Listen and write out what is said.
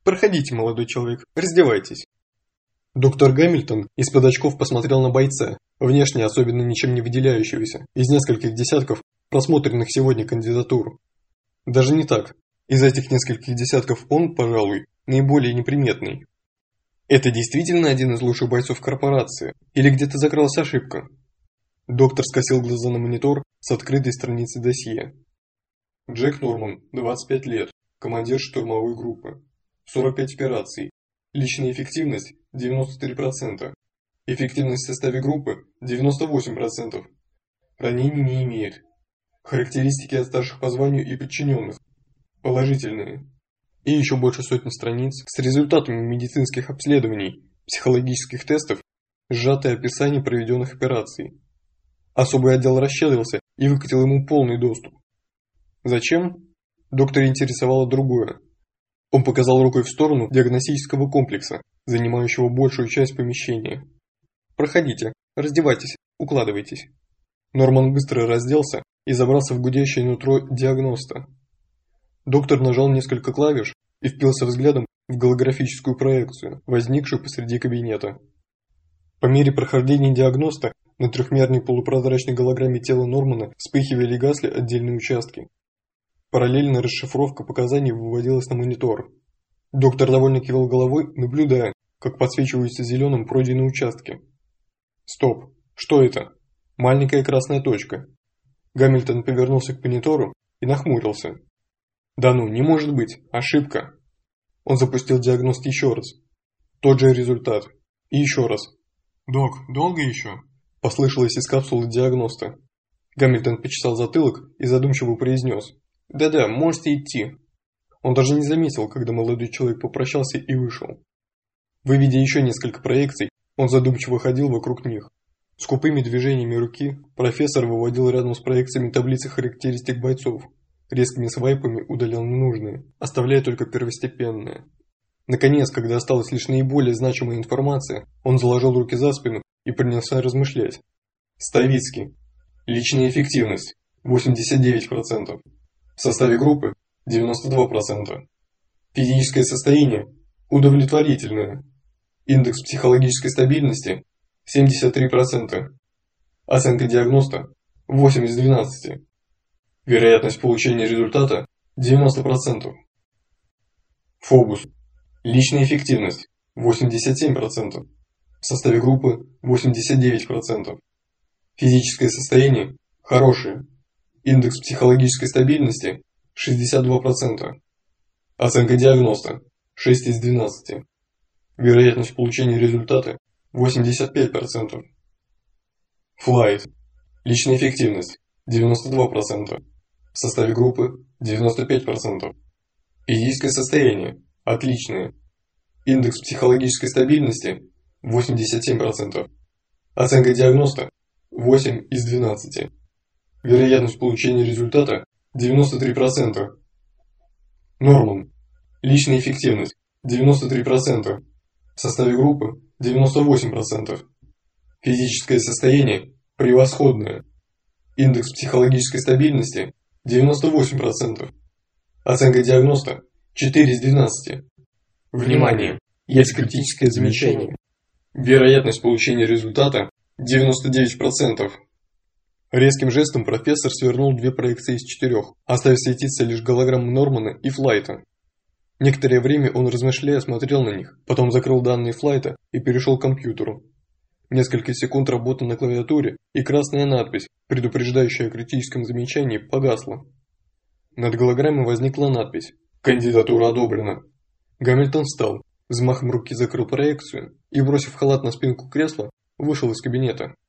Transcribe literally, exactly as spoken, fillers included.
Проходите, молодой человек, раздевайтесь. Доктор Гамильтон из-под очков посмотрел на бойца, внешне особенно ничем не выделяющегося, из нескольких десятков просмотренных сегодня кандидатур. Даже не так. Из этих нескольких десятков он, пожалуй, наиболее неприметный. Это действительно один из лучших бойцов корпорации? Или где-то закралась ошибка? Доктор скосил глаза на монитор с открытой страницей досье. Джек Норман, двадцать пять лет, командир штурмовой группы. сорок пять операций. Личная эффективность – девяносто три процента. Эффективность в составе группы – девяносто восемь процентов. Ранений не имеет. Характеристики от старших по званию и подчиненных. Положительные. И еще больше сотни страниц с результатами медицинских обследований, психологических тестов, сжатое описание проведенных операций. Особый отдел расщедрился и выкатил ему полный доступ. Зачем? Доктора интересовало другое. Он показал рукой в сторону диагностического комплекса, занимающего большую часть помещения. «Проходите, раздевайтесь, укладывайтесь». Норман быстро разделся и забрался в гудящее нутро диагноста. Доктор нажал несколько клавиш и впился взглядом в голографическую проекцию, возникшую посреди кабинета. По мере прохождения диагноста на трехмерной полупрозрачной голограмме тела Нормана вспыхивали и гасли отдельные участки. Параллельно расшифровка показаний выводилась на монитор. Доктор довольно кивал головой, наблюдая, как подсвечиваются зеленым пройденные участки. Стоп, что это? Маленькая красная точка. Гамильтон повернулся к монитору и нахмурился. Да ну, не может быть, ошибка. Он запустил диагност еще раз. Тот же результат. И еще раз. Док, долго еще? Послышалось из капсулы диагноста. Гамильтон почесал затылок и задумчиво произнес. Да-да, можете идти. Он даже не заметил, когда молодой человек попрощался и вышел. Выведя еще несколько проекций, он задумчиво ходил вокруг них. Скупыми движениями руки профессор выводил рядом с проекциями таблицы характеристик бойцов, резкими свайпами удалял ненужные, оставляя только первостепенные. Наконец, когда осталась лишь наиболее значимая информация, он заложил руки за спину и принялся размышлять. Ставицкий. Личная эффективность – восемьдесят девять процентов. В составе группы – девяносто два процента. Физическое состояние – удовлетворительное. Индекс психологической стабильности – семьдесят три процента. Оценка диагноста – восемь из двенадцати. Вероятность получения результата – девяносто процентов. Фобус. Личная эффективность – восемьдесят семь процентов. В составе группы – восемьдесят девять процентов. Физическое состояние – хорошее. Индекс психологической стабильности – шестьдесят два процента. Оценка диагноста – шесть из двенадцати. Вероятность получения результата – восемьдесят пять процентов. Флайт. Личная эффективность – девяносто два процента. В составе группы – девяносто пять процентов. Физическое состояние – отличное. Индекс психологической стабильности – восемьдесят семь процентов. Оценка диагноста – восемь из двенадцати. Вероятность получения результата – девяносто три процента. Норман. Личная эффективность – девяносто три процента. В составе группы – девяносто восемь процентов. Физическое состояние – превосходное. Индекс психологической стабильности – девяносто восемь процентов. Оценка диагноста – четыре из двенадцати. Внимание! Есть критическое замечание. Вероятность получения результата – девяносто девять процентов. Резким жестом профессор свернул две проекции из четырех, оставив светиться лишь голограммы Нормана и Флайта. Некоторое время он, размышляя, смотрел на них, потом закрыл данные Флайта и перешел к компьютеру. Несколько секунд работы на клавиатуре, и красная надпись, предупреждающая о критическом замечании, погасла. Над голограммой возникла надпись «Кандидатура одобрена». Гамильтон встал, взмахом руки закрыл проекцию и, бросив халат на спинку кресла, вышел из кабинета.